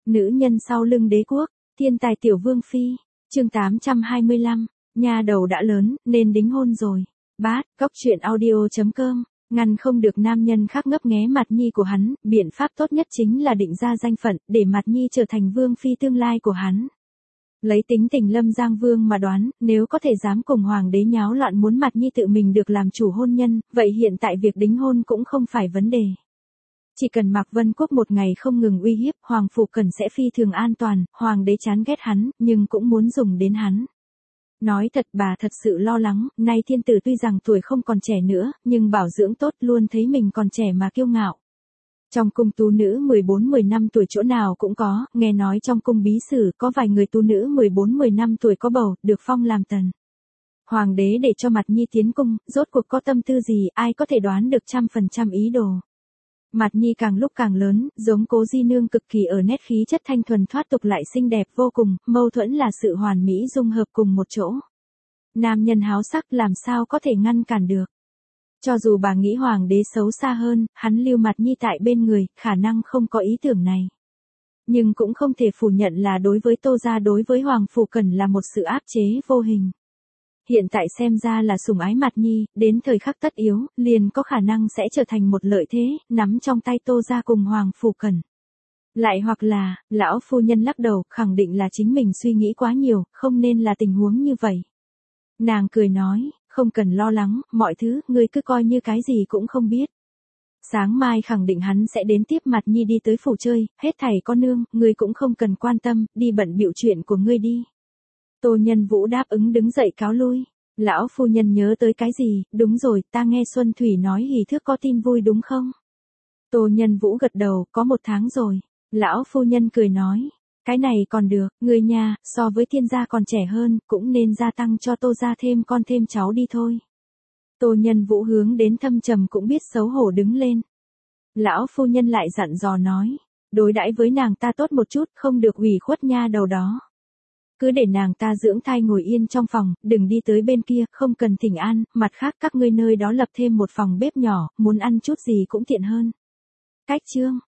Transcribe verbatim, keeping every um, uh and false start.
Nữ nhân sau lưng đế quốc, thiên tài tiểu vương phi, chương tám trăm hai mươi lăm, nha đầu đã lớn, nên đính hôn rồi. Bát, góc truyện audio chấm com, ngăn không được nam nhân khác ngấp nghé mặt nhi của hắn, biện pháp tốt nhất chính là định ra danh phận, để mặt nhi trở thành vương phi tương lai của hắn. Lấy tính tình Lâm Giang Vương mà đoán, nếu có thể dám cùng hoàng đế nháo loạn muốn mặt nhi tự mình được làm chủ hôn nhân, vậy hiện tại việc đính hôn cũng không phải vấn đề. Chỉ cần Mạc Vân Quốc một ngày không ngừng uy hiếp, Hoàng Phủ Cần sẽ phi thường an toàn, Hoàng đế chán ghét hắn, nhưng cũng muốn dùng đến hắn. Nói thật bà thật sự lo lắng, nay thiên tử tuy rằng tuổi không còn trẻ nữa, nhưng bảo dưỡng tốt luôn thấy mình còn trẻ mà kiêu ngạo. Trong cung tú nữ mười bốn mười lăm tuổi chỗ nào cũng có, nghe nói trong cung bí sử có vài người tú nữ mười bốn mười lăm tuổi có bầu, được phong làm tần. Hoàng đế để cho Mặt Nhi tiến cung, rốt cuộc có tâm tư gì, ai có thể đoán được trăm phần trăm ý đồ. Mặt Nhi càng lúc càng lớn, giống Cố Di Nương cực kỳ ở nét khí chất thanh thuần thoát tục lại xinh đẹp vô cùng, mâu thuẫn là sự hoàn mỹ dung hợp cùng một chỗ. Nam nhân háo sắc làm sao có thể ngăn cản được. Cho dù bà nghĩ hoàng đế xấu xa hơn, hắn lưu Mặt Nhi tại bên người, khả năng không có ý tưởng này. Nhưng cũng không thể phủ nhận là đối với Tô gia đối với Hoàng Phủ Cần là một sự áp chế vô hình. Hiện tại xem ra là sủng ái Mặt Nhi, đến thời khắc tất yếu, liền có khả năng sẽ trở thành một lợi thế, nắm trong tay Tô gia cùng Hoàng Phủ Cần. Lại hoặc là, lão phu nhân lắc đầu, khẳng định là chính mình suy nghĩ quá nhiều, không nên là tình huống như vậy. Nàng cười nói, không cần lo lắng, mọi thứ, ngươi cứ coi như cái gì cũng không biết. Sáng mai khẳng định hắn sẽ đến tiếp Mặt Nhi đi tới phủ chơi, hết thảy con nương, ngươi cũng không cần quan tâm, đi bận bịu chuyện của ngươi đi. Tô Nhân Vũ đáp ứng đứng dậy cáo lui. Lão phu nhân nhớ tới cái gì, đúng rồi, ta nghe Xuân Thủy nói hỉ thước có tin vui đúng không? Tô Nhân Vũ gật đầu, có một tháng rồi. Lão phu nhân cười nói, cái này còn được, người nhà, so với Thiên gia còn trẻ hơn, cũng nên gia tăng cho Tô gia thêm con thêm cháu đi thôi. Tô Nhân Vũ hướng đến Thâm Trầm cũng biết xấu hổ đứng lên. Lão phu nhân lại dặn dò nói, đối đãi với nàng ta tốt một chút, không được ủy khuất nha đầu đó. Cứ để nàng ta dưỡng thai ngồi yên trong phòng, đừng đi tới bên kia, không cần thỉnh an, mặt khác các ngươi nơi đó lập thêm một phòng bếp nhỏ, muốn ăn chút gì cũng tiện hơn. Cách chương